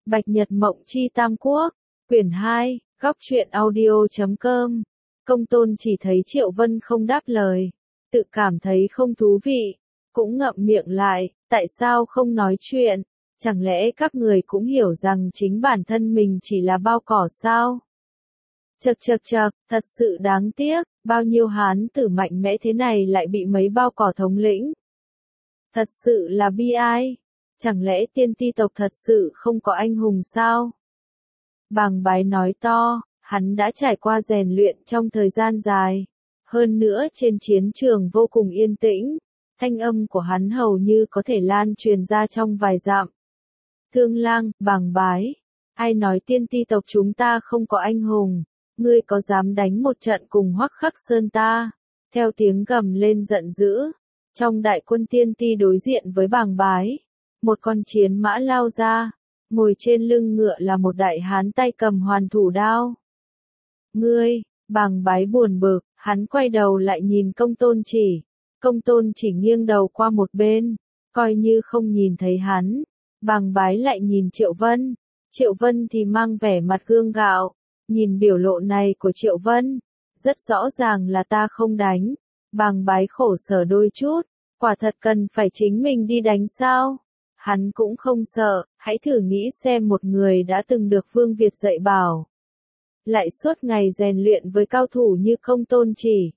Bạch Nhật Mộng Chi Tam Quốc, quyển 2, góc truyện audio.com. Công Tôn chỉ thấy Triệu Vân không đáp lời, tự cảm thấy không thú vị, cũng ngậm miệng lại, tại sao không nói chuyện, chẳng lẽ các người cũng hiểu rằng chính bản thân mình chỉ là bao cỏ sao? Chậc, thật sự đáng tiếc, bao nhiêu hán tử mạnh mẽ thế này lại bị mấy bao cỏ thống lĩnh. Thật sự là bi ai. Chẳng lẽ tiên ti tộc thật sự không có anh hùng sao? Bàng Bái nói to, hắn đã trải qua rèn luyện trong thời gian dài. Hơn nữa trên chiến trường vô cùng yên tĩnh, thanh âm của hắn hầu như có thể lan truyền ra trong vài dặm. Thương Lang, Bàng Bái, ai nói tiên ti tộc chúng ta không có anh hùng, ngươi có dám đánh một trận cùng Hoắc Khắc Sơn ta? Theo tiếng gầm lên giận dữ, trong đại quân tiên ti đối diện với Bàng Bái. Một con chiến mã lao ra, ngồi trên lưng ngựa là một đại hán tay cầm hoàn thủ đao. Ngươi, Bàng Bái buồn bực, hắn quay đầu lại nhìn Công Tôn chỉ. Công Tôn chỉ nghiêng đầu qua một bên, coi như không nhìn thấy hắn. Bàng Bái lại nhìn Triệu Vân. Triệu Vân thì mang vẻ mặt gương gạo. Nhìn biểu lộ này của Triệu Vân, rất rõ ràng là ta không đánh. Bàng Bái khổ sở đôi chút, quả thật cần phải chính mình đi đánh sao? Hắn cũng không sợ, hãy thử nghĩ xem một người đã từng được Vương Việt dạy bảo. Lại suốt ngày rèn luyện với cao thủ như Công Tôn chỉ.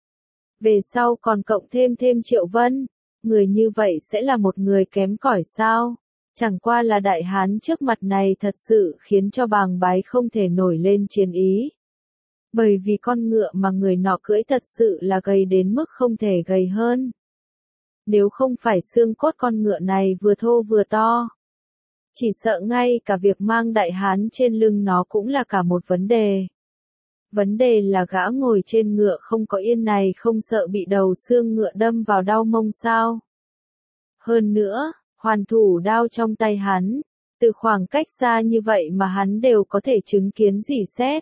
Về sau còn cộng thêm Triệu Vân, người như vậy sẽ là một người kém cỏi sao? Chẳng qua là đại hán trước mặt này thật sự khiến cho Bàng Bái không thể nổi lên chiến ý. Bởi vì con ngựa mà người nọ cưỡi thật sự là gầy đến mức không thể gầy hơn. Nếu không phải xương cốt con ngựa này vừa thô vừa to, chỉ sợ ngay cả việc mang đại hán trên lưng nó cũng là cả một vấn đề. Vấn đề là gã ngồi trên ngựa không có yên này không sợ bị đầu xương ngựa đâm vào đau mông sao. Hơn nữa, hoàn thủ đao trong tay hắn, từ khoảng cách xa như vậy mà hắn đều có thể chứng kiến rỉ sét.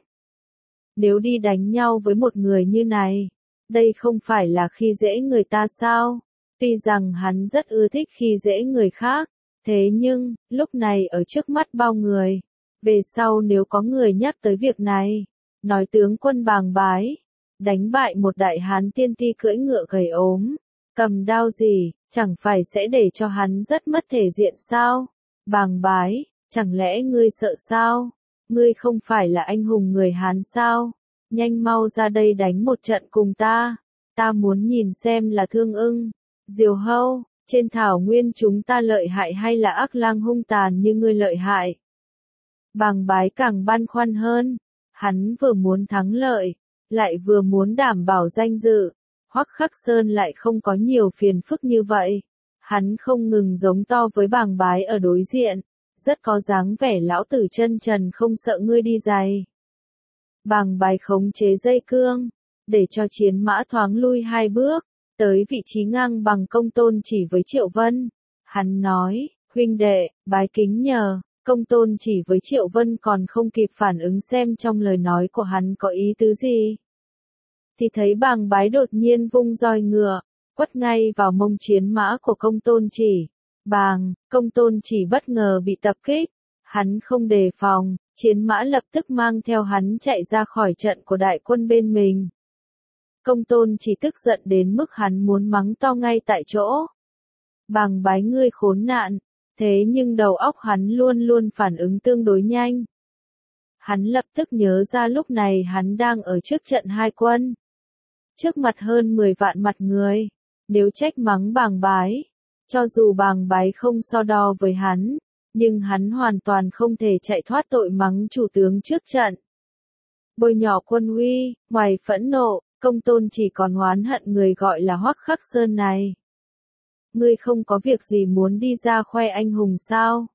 Nếu đi đánh nhau với một người như này, đây không phải là khi dễ người ta sao? Tuy rằng hắn rất ưa thích khi dễ người khác, thế nhưng, lúc này ở trước mắt bao người, về sau nếu có người nhắc tới việc này, nói tướng quân Bàng Bái, đánh bại một đại hán tiên ti cưỡi ngựa gầy ốm, cầm đao gì, chẳng phải sẽ để cho hắn rất mất thể diện sao? Bàng Bái, chẳng lẽ ngươi sợ sao? Ngươi không phải là anh hùng người Hán sao? Nhanh mau ra đây đánh một trận cùng ta, ta muốn nhìn xem là Thương Ưng, Diều Hâu, trên thảo nguyên chúng ta lợi hại hay là Ác Lang hung tàn như ngươi lợi hại? Bàng Bái càng băn khoăn hơn, hắn vừa muốn thắng lợi, lại vừa muốn đảm bảo danh dự. Hoắc Khắc Sơn lại không có nhiều phiền phức như vậy. Hắn không ngừng giống to với Bàng Bái ở đối diện, rất có dáng vẻ lão tử chân trần không sợ ngươi đi giày. Bàng Bái khống chế dây cương, để cho chiến mã thoáng lui 2 bước, tới vị trí ngang bằng Công Tôn chỉ với Triệu Vân. Hắn nói, huynh đệ, bái kính nhờ. Công Tôn chỉ với Triệu Vân còn không kịp phản ứng xem trong lời nói của hắn có ý tứ gì. Thì thấy Bàng Bái đột nhiên vung roi ngựa, quất ngay vào mông chiến mã của Công Tôn chỉ. Công Tôn chỉ bất ngờ bị tập kích. Hắn không đề phòng, chiến mã lập tức mang theo hắn chạy ra khỏi trận của đại quân bên mình. Công Tôn chỉ tức giận đến mức hắn muốn mắng to ngay tại chỗ. Bàng Bái ngươi khốn nạn, thế nhưng đầu óc hắn luôn luôn phản ứng tương đối nhanh. Hắn lập tức nhớ ra lúc này hắn đang ở trước trận hai quân. Trước mặt hơn 10 vạn mặt người, nếu trách mắng Bàng Bái, cho dù Bàng Bái không so đo với hắn, nhưng hắn hoàn toàn không thể chạy thoát tội mắng chủ tướng trước trận. Bôi nhọ quân uy, ngoài phẫn nộ, Công Tôn chỉ còn oán hận người gọi là Hoắc Khắc Sơn này. Ngươi không có việc gì muốn đi ra khoe anh hùng sao?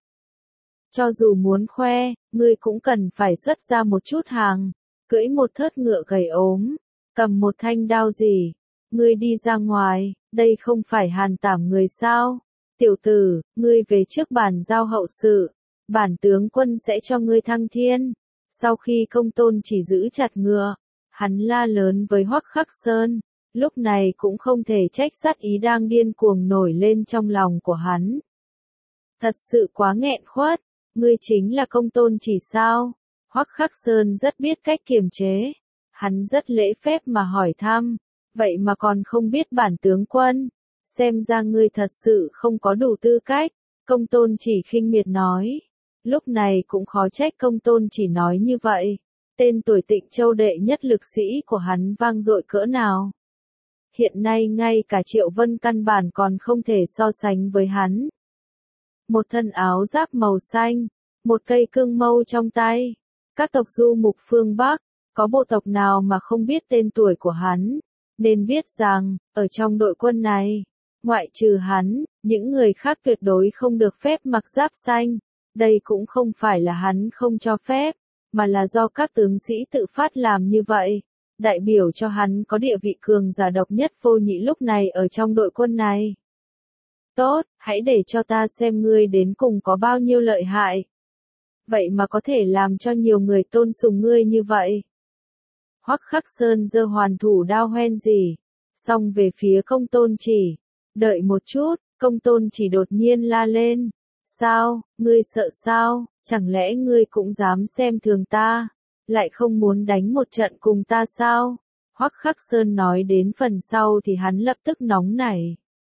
Cho dù muốn khoe, ngươi cũng cần phải xuất ra một chút hàng, cưỡi một thớt ngựa gầy ốm, cầm một thanh đao gì. Ngươi đi ra ngoài, đây không phải Hàn Tảm người sao? Tiểu tử, ngươi về trước bàn giao hậu sự, bản tướng quân sẽ cho ngươi thăng thiên. Sau khi Công Tôn chỉ giữ chặt ngựa, hắn la lớn với Hoắc Khắc Sơn, lúc này cũng không thể trách sát ý đang điên cuồng nổi lên trong lòng của hắn. Thật sự quá nghẹn khuất, Ngươi chính là Công Tôn Chỉ sao? Hoắc Khắc Sơn rất biết cách kiềm chế. Hắn rất lễ phép mà hỏi thăm. Vậy mà còn không biết bản tướng quân. Xem ra ngươi thật sự không có đủ tư cách. Công Tôn Chỉ khinh miệt nói. Lúc này cũng khó trách Công Tôn Chỉ nói như vậy. Tên tuổi Tịnh Châu đệ nhất lực sĩ của hắn vang dội cỡ nào. Hiện nay ngay cả Triệu Vân căn bản còn không thể so sánh với hắn. Một thân áo giáp màu xanh, một cây cương mâu trong tay. Các tộc du mục phương Bắc, có bộ tộc nào mà không biết tên tuổi của hắn, nên biết rằng, ở trong đội quân này, ngoại trừ hắn, những người khác tuyệt đối không được phép mặc giáp xanh. Đây cũng không phải là hắn không cho phép, mà là do các tướng sĩ tự phát làm như vậy, đại biểu cho hắn có địa vị cường giả độc nhất vô nhị lúc này ở trong đội quân này. Tốt, hãy để cho ta xem ngươi đến cùng có bao nhiêu lợi hại. Vậy mà có thể làm cho nhiều người tôn sùng ngươi như vậy. Hoắc Khắc Sơn giơ hoàn thủ đao hoen gì, xong về phía Công Tôn Chỉ. Đợi một chút, Công Tôn Chỉ đột nhiên la lên. Sao, ngươi sợ sao, chẳng lẽ ngươi cũng dám xem thường ta, lại không muốn đánh một trận cùng ta sao? Hoắc Khắc Sơn nói đến phần sau thì hắn lập tức nóng nảy.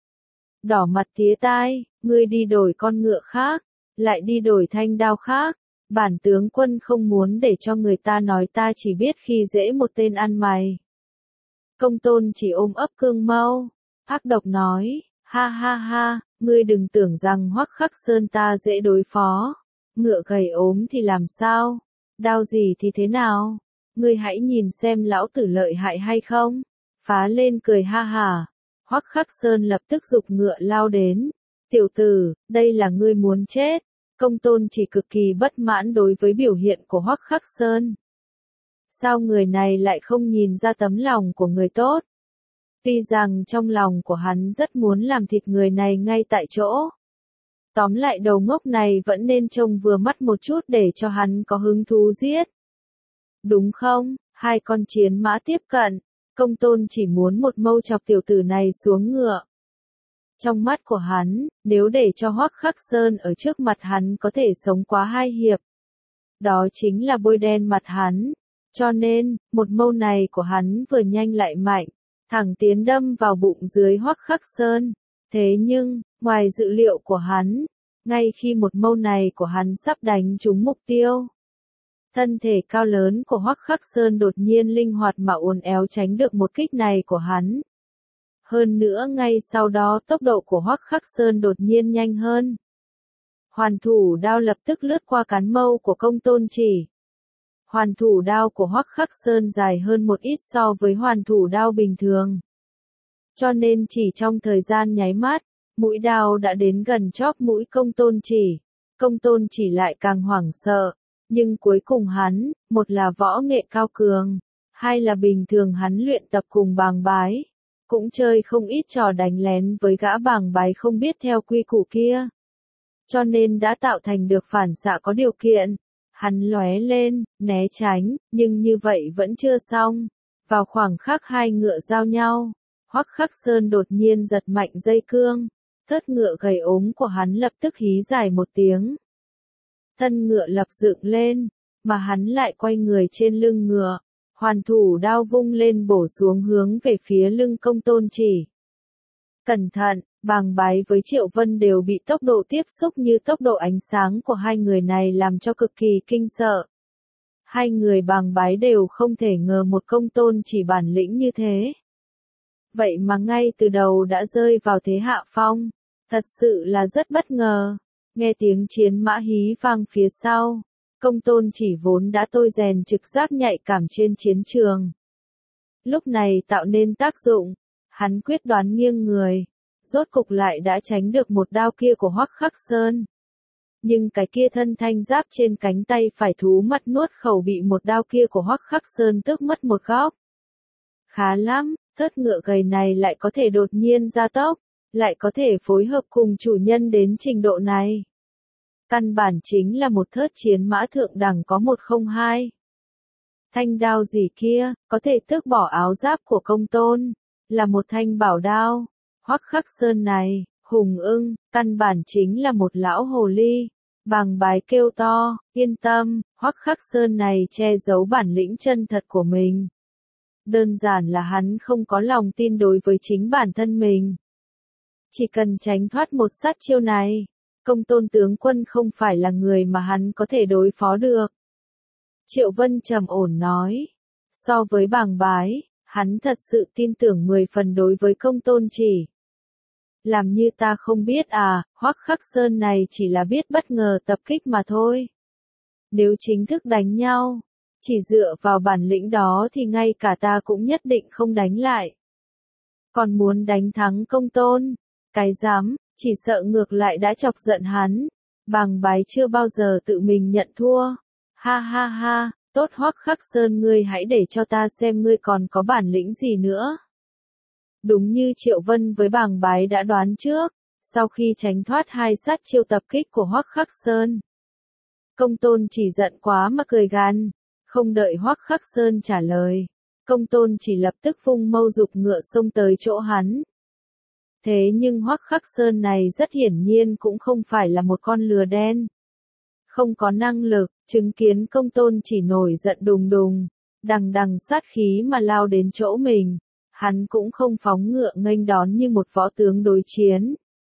Đỏ mặt tía tai, ngươi đi đổi con ngựa khác, lại đi đổi thanh đao khác. Bản tướng quân không muốn để cho người ta nói ta chỉ biết khi dễ một tên ăn mày. Công Tôn Chỉ ôm ấp cương mâu, ác độc nói, ha ha ha, ngươi đừng tưởng rằng Hoắc Khắc Sơn ta dễ đối phó. Ngựa gầy ốm thì làm sao? Đao gì thì thế nào? Ngươi hãy nhìn xem lão tử lợi hại hay không? Phá lên cười ha hả. Hoắc Khắc Sơn lập tức giục ngựa lao đến. Tiểu tử, đây là ngươi muốn chết. Công Tôn Chỉ cực kỳ bất mãn đối với biểu hiện của Hoắc Khắc Sơn. Sao người này lại không nhìn ra tấm lòng của người tốt? Tuy rằng trong lòng của hắn rất muốn làm thịt người này ngay tại chỗ. Tóm lại đầu ngốc này vẫn nên trông vừa mắt một chút để cho hắn có hứng thú giết. Đúng không? Hai con chiến mã tiếp cận. Công Tôn chỉ muốn một mâu chọc tiểu tử này xuống ngựa. Trong mắt của hắn, nếu để cho Hoắc Khắc Sơn ở trước mặt hắn có thể sống quá hai hiệp. Đó chính là bôi đen mặt hắn. Cho nên, một mâu này của hắn vừa nhanh lại mạnh, thẳng tiến đâm vào bụng dưới Hoắc Khắc Sơn. Thế nhưng, ngoài dự liệu của hắn, ngay khi một mâu này của hắn sắp đánh trúng mục tiêu, thân thể cao lớn của Hoắc Khắc Sơn đột nhiên linh hoạt mà uốn éo tránh được một kích này của hắn. Hơn nữa ngay sau đó tốc độ của Hoắc Khắc Sơn đột nhiên nhanh hơn. Hoàn thủ đao lập tức lướt qua cán mâu của Công Tôn Chỉ. Hoàn thủ đao của Hoắc Khắc Sơn dài hơn một ít so với hoàn thủ đao bình thường. Cho nên chỉ trong thời gian nháy mắt, mũi đao đã đến gần chóp mũi Công Tôn Chỉ. Công Tôn Chỉ lại càng hoảng sợ. Nhưng cuối cùng hắn, một là võ nghệ cao cường, hai là bình thường hắn luyện tập cùng bàng bái. Cũng chơi không ít trò đánh lén với gã bàng bái không biết theo quy củ kia. Cho nên đã tạo thành được phản xạ có điều kiện. Hắn lóe lên, né tránh, nhưng như vậy vẫn chưa xong. Vào khoảng khắc hai ngựa giao nhau, Hoắc Khắc Sơn đột nhiên giật mạnh dây cương. Thớt ngựa gầy ốm của hắn lập tức hí dài một tiếng. Thân ngựa lập dựng lên, mà hắn lại quay người trên lưng ngựa. Hoàn thủ đao vung lên bổ xuống hướng về phía lưng Công Tôn Chỉ. Cẩn thận, bàng bái với Triệu Vân đều bị tốc độ tiếp xúc như tốc độ ánh sáng của hai người này làm cho cực kỳ kinh sợ. Hai người bàng bái đều không thể ngờ một Công Tôn Chỉ bản lĩnh như thế. Vậy mà ngay từ đầu đã rơi vào thế hạ phong, thật sự là rất bất ngờ. Nghe tiếng chiến mã hí vang phía sau. Công Tôn Chỉ vốn đã tôi rèn trực giác nhạy cảm trên chiến trường. Lúc này tạo nên tác dụng, hắn quyết đoán nghiêng người, rốt cục lại đã tránh được một đao kia của Hoắc Khắc Sơn. Nhưng cái kia thân thanh giáp trên cánh tay phải thú mặt nuốt khẩu bị một đao kia của Hoắc Khắc Sơn tước mất một góc. Khá lắm, thớt ngựa gầy này lại có thể đột nhiên gia tốc, lại có thể phối hợp cùng chủ nhân đến trình độ này. Căn bản chính là một thớt chiến mã thượng đẳng có 102. Thanh đao gì kia, có thể tước bỏ áo giáp của Công Tôn, là một thanh bảo đao. Hoắc Khắc Sơn này, hùng ưng, căn bản chính là một lão hồ ly. Bàng Bái kêu to, yên tâm, Hoắc Khắc Sơn này che giấu bản lĩnh chân thật của mình. Đơn giản là hắn không có lòng tin đối với chính bản thân mình. Chỉ cần tránh thoát một sát chiêu này, Công Tôn tướng quân không phải là người mà hắn có thể đối phó được. Triệu Vân trầm ổn nói, so với Bàng Bái, hắn thật sự tin tưởng 10 phần đối với Công Tôn Chỉ. Làm như ta không biết à, Hoắc Khắc Sơn này chỉ là biết bất ngờ tập kích mà thôi. Nếu chính thức đánh nhau, chỉ dựa vào bản lĩnh đó thì ngay cả ta cũng nhất định không đánh lại. Còn muốn đánh thắng Công Tôn, cái dám, chỉ sợ ngược lại đã chọc giận hắn. Bàng Bái chưa bao giờ tự mình nhận thua. Ha ha ha, tốt Hoắc Khắc Sơn, ngươi hãy để cho ta xem ngươi còn có bản lĩnh gì nữa. Đúng như Triệu Vân với Bàng Bái đã đoán trước, sau khi tránh thoát hai sát chiêu tập kích của Hoắc Khắc Sơn, Công Tôn Chỉ giận quá mà cười gằn, không đợi Hoắc Khắc Sơn trả lời, Công Tôn Chỉ lập tức vung mâu giục ngựa xông tới chỗ hắn. Thế nhưng Hoắc Khắc Sơn này rất hiển nhiên cũng không phải là một con lừa đen. Không có năng lực, chứng kiến Công Tôn Chỉ nổi giận đùng đùng, đằng đằng sát khí mà lao đến chỗ mình. Hắn cũng không phóng ngựa nghênh đón như một võ tướng đối chiến.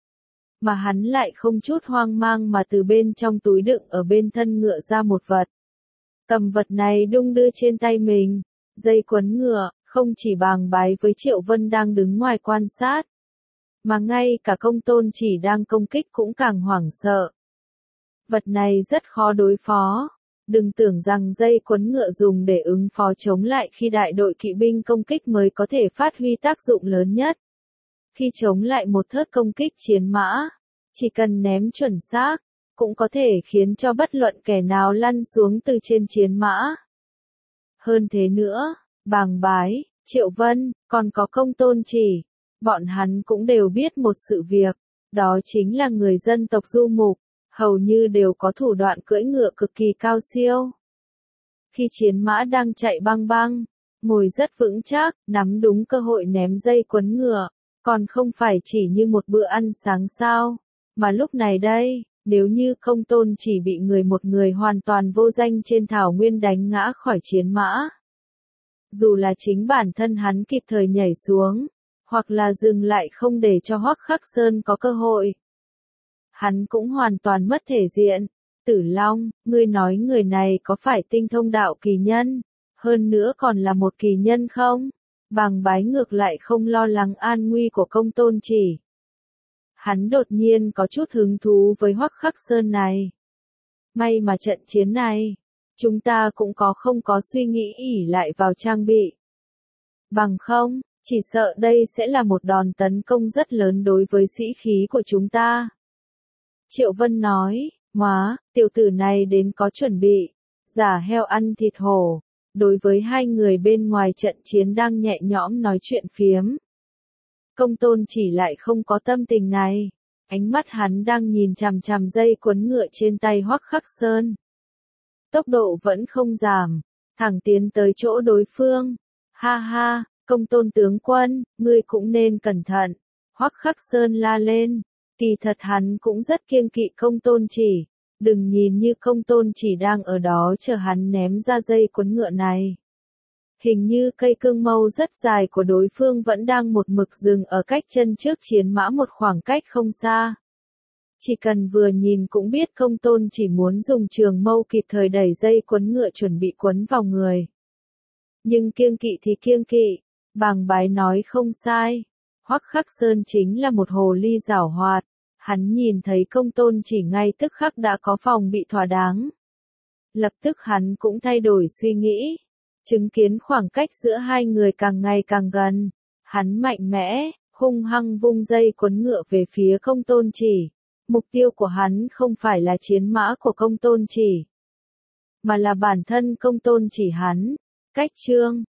Mà hắn lại không chút hoang mang mà từ bên trong túi đựng ở bên thân ngựa ra một vật. Cầm vật này đung đưa trên tay mình, dây quấn ngựa, không chỉ Bàng Bái với Triệu Vân đang đứng ngoài quan sát. Mà ngay cả Công Tôn Chỉ đang công kích cũng càng hoảng sợ. Vật này rất khó đối phó. Đừng tưởng rằng dây quấn ngựa dùng để ứng phó chống lại khi đại đội kỵ binh công kích mới có thể phát huy tác dụng lớn nhất. Khi chống lại một thớt công kích chiến mã, chỉ cần ném chuẩn xác, cũng có thể khiến cho bất luận kẻ nào lăn xuống từ trên chiến mã. Hơn thế nữa, Bàng Bái, Triệu Vân, còn có Công Tôn Chỉ, bọn hắn cũng đều biết một sự việc, đó chính là người dân tộc Du Mục, hầu như đều có thủ đoạn cưỡi ngựa cực kỳ cao siêu. Khi chiến mã đang chạy băng băng, ngồi rất vững chắc, nắm đúng cơ hội ném dây quấn ngựa, còn không phải chỉ như một bữa ăn sáng sao, mà lúc này đây, nếu như Công Tôn Chỉ bị một người hoàn toàn vô danh trên thảo nguyên đánh ngã khỏi chiến mã. Dù là chính bản thân hắn kịp thời nhảy xuống, hoặc là dừng lại không để cho Hoắc Khắc Sơn có cơ hội, hắn cũng hoàn toàn mất thể diện. Tử Long, ngươi nói người này có phải tinh thông đạo kỳ nhân, hơn nữa còn là một kỳ nhân không? Bàng Bái ngược lại không lo lắng an nguy của Công Tôn Chỉ. Hắn đột nhiên có chút hứng thú với Hoắc Khắc Sơn này. May mà trận chiến này, chúng ta cũng không có suy nghĩ ỷ lại vào trang bị. Bằng không, chỉ sợ đây sẽ là một đòn tấn công rất lớn đối với sĩ khí của chúng ta. Triệu Vân nói, tiểu tử này đến có chuẩn bị, giả heo ăn thịt hổ. Đối với hai người bên ngoài trận chiến đang nhẹ nhõm nói chuyện phiếm, Công Tôn Chỉ lại không có tâm tình này, ánh mắt hắn đang nhìn chằm chằm dây quấn ngựa trên tay Hoắc Khắc Sơn. Tốc độ vẫn không giảm, thẳng tiến tới chỗ đối phương. Ha ha, Công Tôn tướng quân, ngươi cũng nên cẩn thận. Hoắc Khắc Sơn la lên, kỳ thật hắn cũng rất kiêng kỵ Công Tôn Chỉ. Đừng nhìn như Công Tôn Chỉ đang ở đó chờ hắn ném ra dây quấn ngựa này. Hình như cây cương mâu rất dài của đối phương vẫn đang một mực dừng ở cách chân trước chiến mã một khoảng cách không xa. Chỉ cần vừa nhìn cũng biết Công Tôn Chỉ muốn dùng trường mâu kịp thời đẩy dây quấn ngựa chuẩn bị quấn vào người. Nhưng kiêng kỵ thì kiêng kỵ, Bàng Bái nói không sai. Hoắc Khắc Sơn chính là một hồ ly giảo hoạt. Hắn nhìn thấy Công Tôn Chỉ ngay tức khắc đã có phòng bị thỏa đáng. Lập tức hắn cũng thay đổi suy nghĩ. Chứng kiến khoảng cách giữa hai người càng ngày càng gần. Hắn mạnh mẽ, hung hăng vung dây quấn ngựa về phía Công Tôn Chỉ. Mục tiêu của hắn không phải là chiến mã của Công Tôn Chỉ, mà là bản thân Công Tôn Chỉ hắn. Cách chương